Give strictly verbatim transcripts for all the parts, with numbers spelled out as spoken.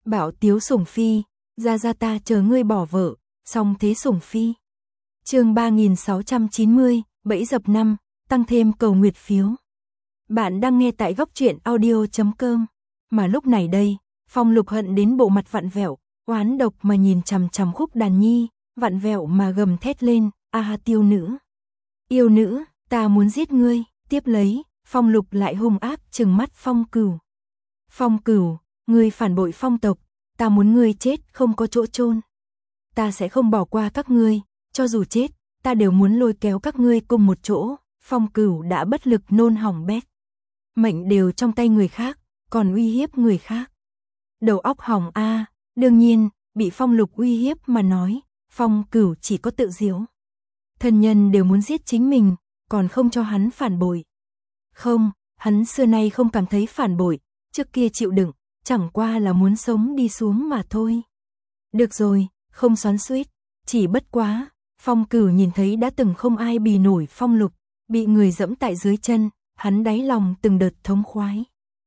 Bảo tiếu sủng phi, ra ra ta chờ ngươi bỏ vợ, song thế sủng phi. Chương ba nghìn sáu trăm chín mươi, bẫy dập năm, tăng thêm cầu nguyệt phiếu. Bạn đang nghe tại góc truyện audio chấm com. Mà lúc này đây, Phong Lục hận đến bộ mặt vặn vẹo, oán độc mà nhìn chằm chằm Khúc Đàn Nhi, vặn vẹo mà gầm thét lên, a ha tiêu nữ. Yêu nữ, ta muốn giết ngươi. Tiếp lấy, Phong Lục lại hung ác trừng mắt Phong Cửu. Phong Cửu, ngươi phản bội Phong tộc, ta muốn ngươi chết không có chỗ chôn. Ta sẽ không bỏ qua các ngươi, cho dù chết, ta đều muốn lôi kéo các ngươi cùng một chỗ. Phong Cửu đã bất lực nôn hỏng bét. Mệnh đều trong tay người khác, còn uy hiếp người khác. Đầu óc hỏng a, đương nhiên, bị Phong Lục uy hiếp mà nói, Phong Cửu chỉ có tự diếu. Thân nhân đều muốn giết chính mình, còn không cho hắn phản bội. Không, hắn xưa nay không cảm thấy phản bội, trước kia chịu đựng, chẳng qua là muốn sống đi xuống mà thôi. Được rồi, không xoắn xuýt, chỉ bất quá, Phong Cửu nhìn thấy đã từng không ai bì nổi Phong Lục, bị người dẫm tại dưới chân, hắn đáy lòng từng đợt thống khoái.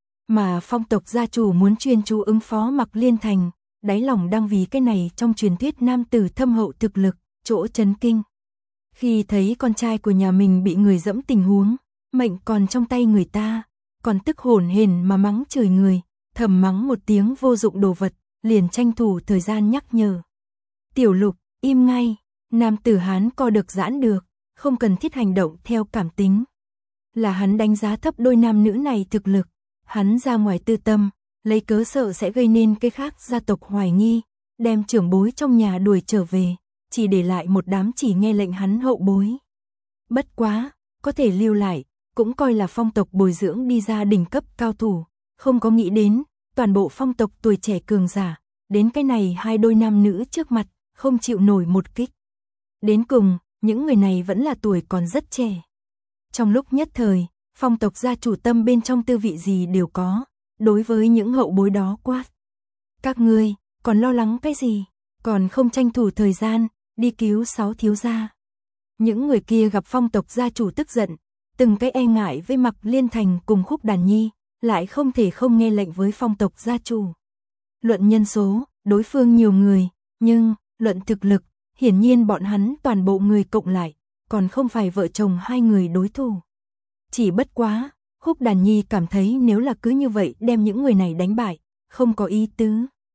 Mà Phong tộc gia chủ muốn chuyên chú ứng phó Mặc Liên Thành, đáy lòng đang vì cái này trong truyền thuyết nam tử thâm hậu thực lực, chỗ chấn kinh. Khi thấy con trai của nhà mình bị người dẫm tình huống, mệnh còn trong tay người ta, còn tức hổn hển mà mắng chửi người, thầm mắng một tiếng vô dụng đồ vật, liền tranh thủ thời gian nhắc nhở. Tiểu Lục, im ngay, nam tử Hán co được giãn được, không cần thiết hành động theo cảm tính. Là hắn đánh giá thấp đôi nam nữ này thực lực, hắn ra ngoài tư tâm, lấy cớ sợ sẽ gây nên cái khác gia tộc hoài nghi, đem trưởng bối trong nhà đuổi trở về, chỉ để lại một đám chỉ nghe lệnh hắn hậu bối. Bất quá, có thể lưu lại, cũng coi là Phong tộc bồi dưỡng đi ra đỉnh cấp cao thủ, không có nghĩ đến, toàn bộ Phong tộc tuổi trẻ cường giả, đến cái này hai đôi nam nữ trước mặt, không chịu nổi một kích. Đến cùng, những người này vẫn là tuổi còn rất trẻ. Trong lúc nhất thời, Phong tộc gia chủ tâm bên trong tư vị gì đều có, đối với những hậu bối đó quát. Các ngươi, còn lo lắng cái gì, còn không tranh thủ thời gian, đi cứu sáu thiếu gia. Những người kia gặp Phong tộc gia chủ tức giận, từng cái e ngại với Mặc Liên Thành cùng Khúc Đàn Nhi, lại không thể không nghe lệnh với Phong tộc gia chủ. Luận nhân số, đối phương nhiều người, nhưng, luận thực lực, hiển nhiên bọn hắn toàn bộ người cộng lại, còn không phải vợ chồng hai người đối thủ. Chỉ bất quá, Khúc Đàn Nhi cảm thấy nếu là cứ như vậy đem những người này đánh bại, không có ý tứ.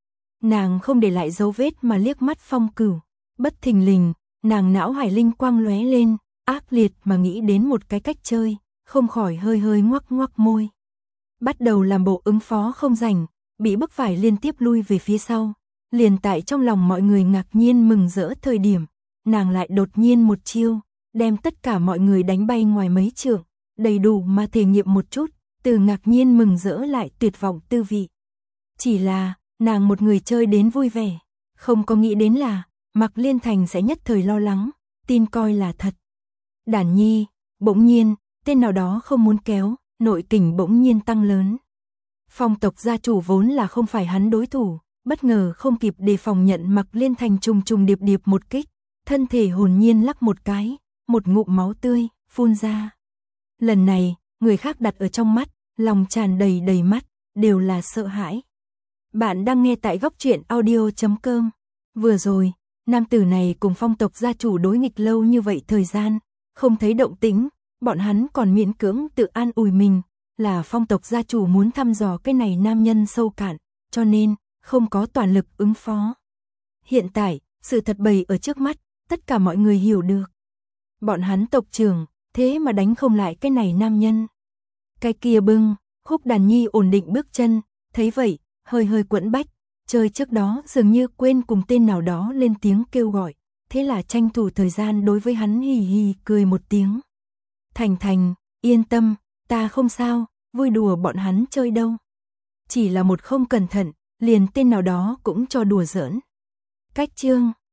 Nàng không để lại dấu vết mà liếc mắt Phong Cửu, bất thình lình, nàng não hải linh quang lóe lên, ác liệt mà nghĩ đến một cái cách chơi, không khỏi hơi hơi ngoắc ngoắc môi. Bắt đầu làm bộ ứng phó không rảnh, bị bức phải liên tiếp lui về phía sau. Liền tại trong lòng mọi người ngạc nhiên mừng rỡ thời điểm, nàng lại đột nhiên một chiêu, đem tất cả mọi người đánh bay ngoài mấy trượng, đầy đủ mà thể nghiệm một chút, từ ngạc nhiên mừng rỡ lại tuyệt vọng tư vị. Chỉ là, nàng một người chơi đến vui vẻ, không có nghĩ đến là, Mặc Liên Thành sẽ nhất thời lo lắng, tin coi là thật. Đàn Nhi, bỗng nhiên, tên nào đó không muốn kéo, nội kình bỗng nhiên tăng lớn. Phong tộc gia chủ vốn là không phải hắn đối thủ, bất ngờ không kịp đề phòng nhận Mặc Liên Thành trùng trùng điệp điệp một kích, thân thể hồn nhiên lắc một cái, một ngụm máu tươi phun ra. Lần này, người khác đặt ở trong mắt, lòng tràn đầy đầy mắt, đều là sợ hãi. Bạn đang nghe tại góc truyện audio chấm com. Vừa rồi, nam tử này cùng Phong tộc gia chủ đối nghịch lâu như vậy thời gian, không thấy động tĩnh, bọn hắn còn miễn cưỡng tự an ủi mình, là Phong tộc gia chủ muốn thăm dò cái này nam nhân sâu cạn, cho nên không có toàn lực ứng phó. Hiện tại, sự thật bày ở trước mắt, tất cả mọi người hiểu được. Bọn hắn tộc trưởng, thế mà đánh không lại cái này nam nhân. Cái kia bưng, Khúc Đàn Nhi ổn định bước chân, thấy vậy, hơi hơi quẫn bách, chơi trước đó dường như quên cùng tên nào đó lên tiếng kêu gọi, thế là tranh thủ thời gian đối với hắn hì hì cười một tiếng. Thành Thành, yên tâm, ta không sao, vui đùa bọn hắn chơi đâu. Chỉ là một không cẩn thận, liền tên nào đó cũng cho đùa giỡn. Cách chương